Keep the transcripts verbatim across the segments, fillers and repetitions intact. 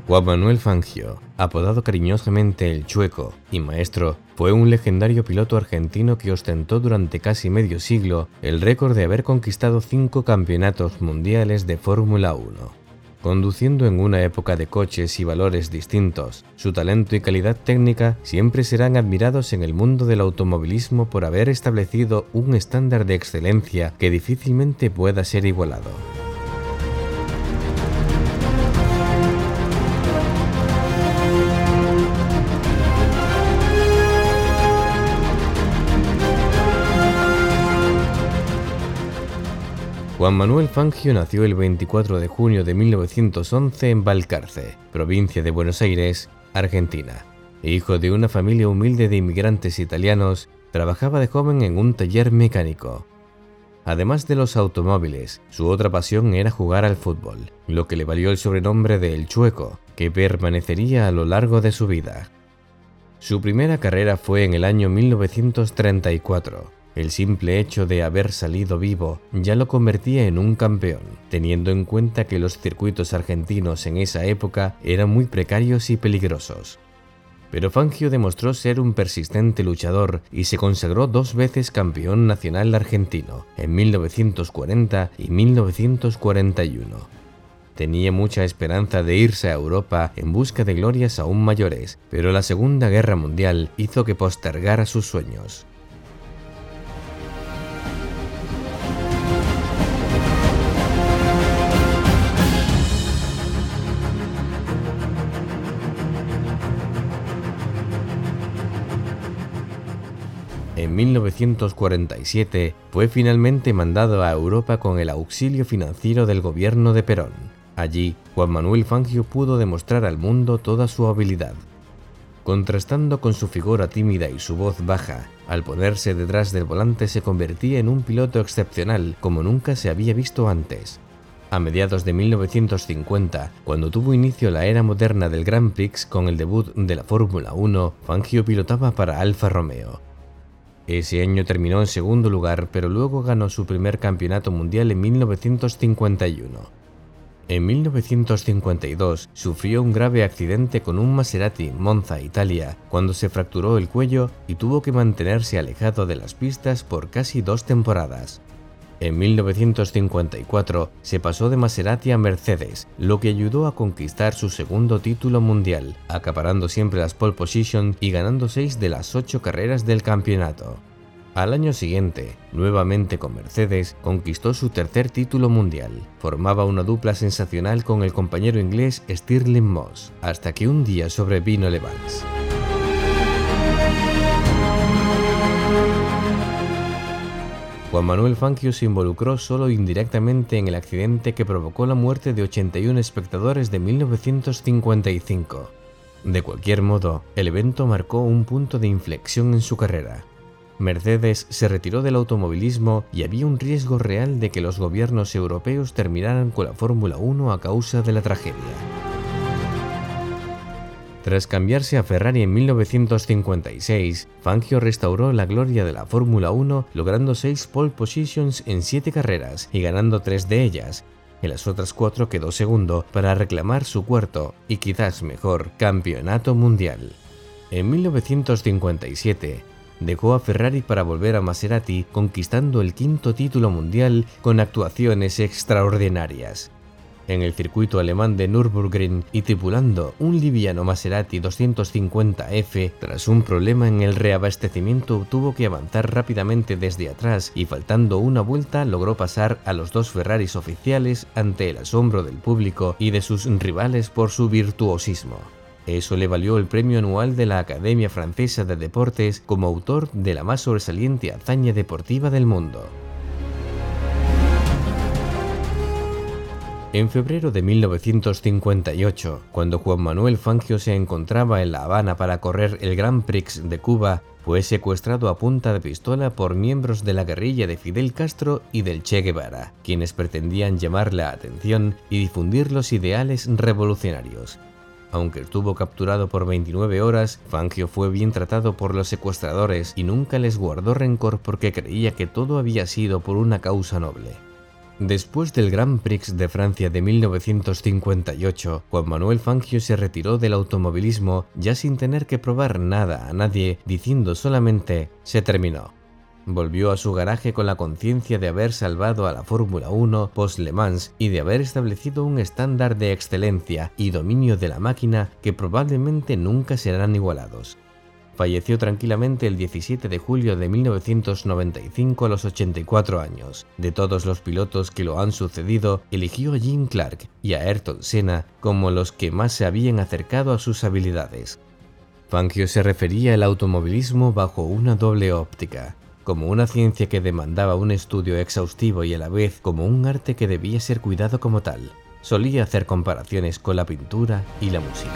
Juan Manuel Fangio, apodado cariñosamente El Chueco y Maestro, fue un legendario piloto argentino que ostentó durante casi medio siglo el récord de haber conquistado cinco campeonatos mundiales de Fórmula uno. Conduciendo en una época de coches y valores distintos, su talento y calidad técnica siempre serán admirados en el mundo del automovilismo por haber establecido un estándar de excelencia que difícilmente pueda ser igualado. Juan Manuel Fangio nació el veinticuatro de junio de mil novecientos once en Balcarce, provincia de Buenos Aires, Argentina. Hijo de una familia humilde de inmigrantes italianos, trabajaba de joven en un taller mecánico. Además de los automóviles, su otra pasión era jugar al fútbol, lo que le valió el sobrenombre de El Chueco, que permanecería a lo largo de su vida. Su primera carrera fue en el año mil novecientos treinta y cuatro. El simple hecho de haber salido vivo ya lo convertía en un campeón, teniendo en cuenta que los circuitos argentinos en esa época eran muy precarios y peligrosos. Pero Fangio demostró ser un persistente luchador y se consagró dos veces campeón nacional argentino, en mil novecientos cuarenta y mil novecientos cuarenta y uno. Tenía mucha esperanza de irse a Europa en busca de glorias aún mayores, pero la Segunda Guerra Mundial hizo que postergara sus sueños. En mil novecientos cuarenta y siete fue finalmente mandado a Europa con el auxilio financiero del gobierno de Perón. Allí, Juan Manuel Fangio pudo demostrar al mundo toda su habilidad. Contrastando con su figura tímida y su voz baja, al ponerse detrás del volante se convertía en un piloto excepcional como nunca se había visto antes. A mediados de mil novecientos cincuenta, cuando tuvo inicio la era moderna del Grand Prix con el debut de la Fórmula uno, Fangio pilotaba para Alfa Romeo. Ese año terminó en segundo lugar, pero luego ganó su primer campeonato mundial en mil novecientos cincuenta y uno. En mil novecientos cincuenta y dos sufrió un grave accidente con un Maserati Monza, Italia, cuando se fracturó el cuello y tuvo que mantenerse alejado de las pistas por casi dos temporadas. En mil novecientos cincuenta y cuatro se pasó de Maserati a Mercedes, lo que ayudó a conquistar su segundo título mundial, acaparando siempre las pole position y ganando seis de las ocho carreras del campeonato. Al año siguiente, nuevamente con Mercedes, conquistó su tercer título mundial. Formaba una dupla sensacional con el compañero inglés Stirling Moss, hasta que un día sobrevino Evans. Juan Manuel Fangio se involucró solo indirectamente en el accidente que provocó la muerte de ochenta y uno espectadores de mil novecientos cincuenta y cinco. De cualquier modo, el evento marcó un punto de inflexión en su carrera. Mercedes se retiró del automovilismo y había un riesgo real de que los gobiernos europeos terminaran con la Fórmula uno a causa de la tragedia. Tras cambiarse a Ferrari en mil novecientos cincuenta y seis, Fangio restauró la gloria de la Fórmula uno logrando seis pole positions en siete carreras y ganando tres de ellas. En las otras cuatro quedó segundo para reclamar su cuarto y quizás mejor campeonato mundial. En mil novecientos cincuenta y siete dejó a Ferrari para volver a Maserati, conquistando el quinto título mundial con actuaciones extraordinarias. En el circuito alemán de Nürburgring y tripulando un liviano Maserati doscientos cincuenta F, tras un problema en el reabastecimiento tuvo que avanzar rápidamente desde atrás y faltando una vuelta logró pasar a los dos Ferraris oficiales ante el asombro del público y de sus rivales por su virtuosismo. Eso le valió el premio anual de la Academia Francesa de Deportes como autor de la más sobresaliente hazaña deportiva del mundo. En febrero de mil novecientos cincuenta y ocho, cuando Juan Manuel Fangio se encontraba en La Habana para correr el Grand Prix de Cuba, fue secuestrado a punta de pistola por miembros de la guerrilla de Fidel Castro y del Che Guevara, quienes pretendían llamar la atención y difundir los ideales revolucionarios. Aunque estuvo capturado por veintinueve horas, Fangio fue bien tratado por los secuestradores y nunca les guardó rencor porque creía que todo había sido por una causa noble. Después del Grand Prix de Francia de mil novecientos cincuenta y ocho, Juan Manuel Fangio se retiró del automovilismo ya sin tener que probar nada a nadie, diciendo solamente «se terminó». Volvió a su garaje con la conciencia de haber salvado a la Fórmula uno post-Le Mans y de haber establecido un estándar de excelencia y dominio de la máquina que probablemente nunca serán igualados. Falleció tranquilamente el diecisiete de julio de mil novecientos noventa y cinco a los ochenta y cuatro años. De todos los pilotos que lo han sucedido, eligió a Jim Clark y a Ayrton Senna como los que más se habían acercado a sus habilidades. Fangio se refería al automovilismo bajo una doble óptica, como una ciencia que demandaba un estudio exhaustivo y a la vez como un arte que debía ser cuidado como tal. Solía hacer comparaciones con la pintura y la música.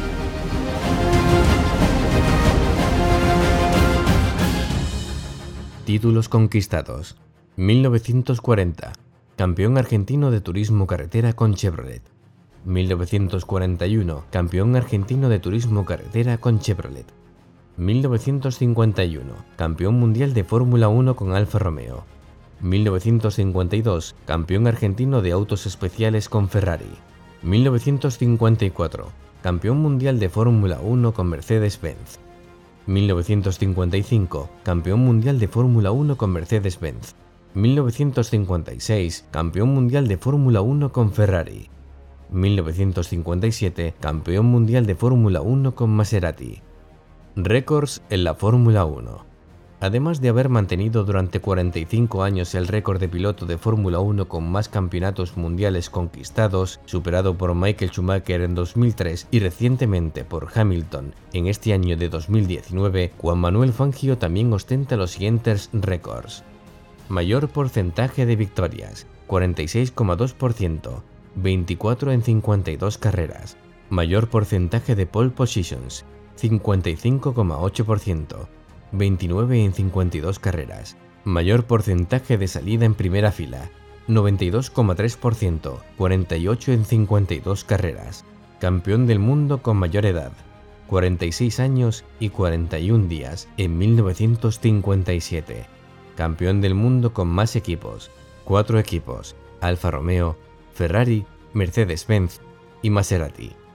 Títulos conquistados. mil novecientos cuarenta. Campeón argentino de turismo carretera con Chevrolet. mil novecientos cuarenta y uno. Campeón argentino de turismo carretera con Chevrolet. mil novecientos cincuenta y uno. Campeón mundial de Fórmula uno con Alfa Romeo. mil novecientos cincuenta y dos. Campeón argentino de autos especiales con Ferrari. mil novecientos cincuenta y cuatro. Campeón mundial de Fórmula uno con Mercedes-Benz. mil novecientos cincuenta y cinco. Campeón mundial de Fórmula uno con Mercedes-Benz. mil novecientos cincuenta y seis. Campeón mundial de Fórmula uno con Ferrari. mil novecientos cincuenta y siete. Campeón mundial de Fórmula uno con Maserati. Récords en la Fórmula uno. Además de haber mantenido durante cuarenta y cinco años el récord de piloto de Fórmula uno con más campeonatos mundiales conquistados, superado por Michael Schumacher en dos mil tres y recientemente por Hamilton en este año de dos mil diecinueve, Juan Manuel Fangio también ostenta los siguientes récords. Mayor porcentaje de victorias, cuarenta y seis coma dos por ciento, veinticuatro en cincuenta y dos carreras. Mayor porcentaje de pole positions, cincuenta y cinco coma ocho por ciento. veintinueve en cincuenta y dos carreras. Mayor porcentaje de salida en primera fila, noventa y dos coma tres por ciento, cuarenta y ocho en cincuenta y dos carreras. Campeón del mundo con mayor edad, cuarenta y seis años y cuarenta y un días en mil novecientos cincuenta y siete. Campeón del mundo con más equipos, cuatro equipos, Alfa Romeo, Ferrari, Mercedes-Benz y Maserati.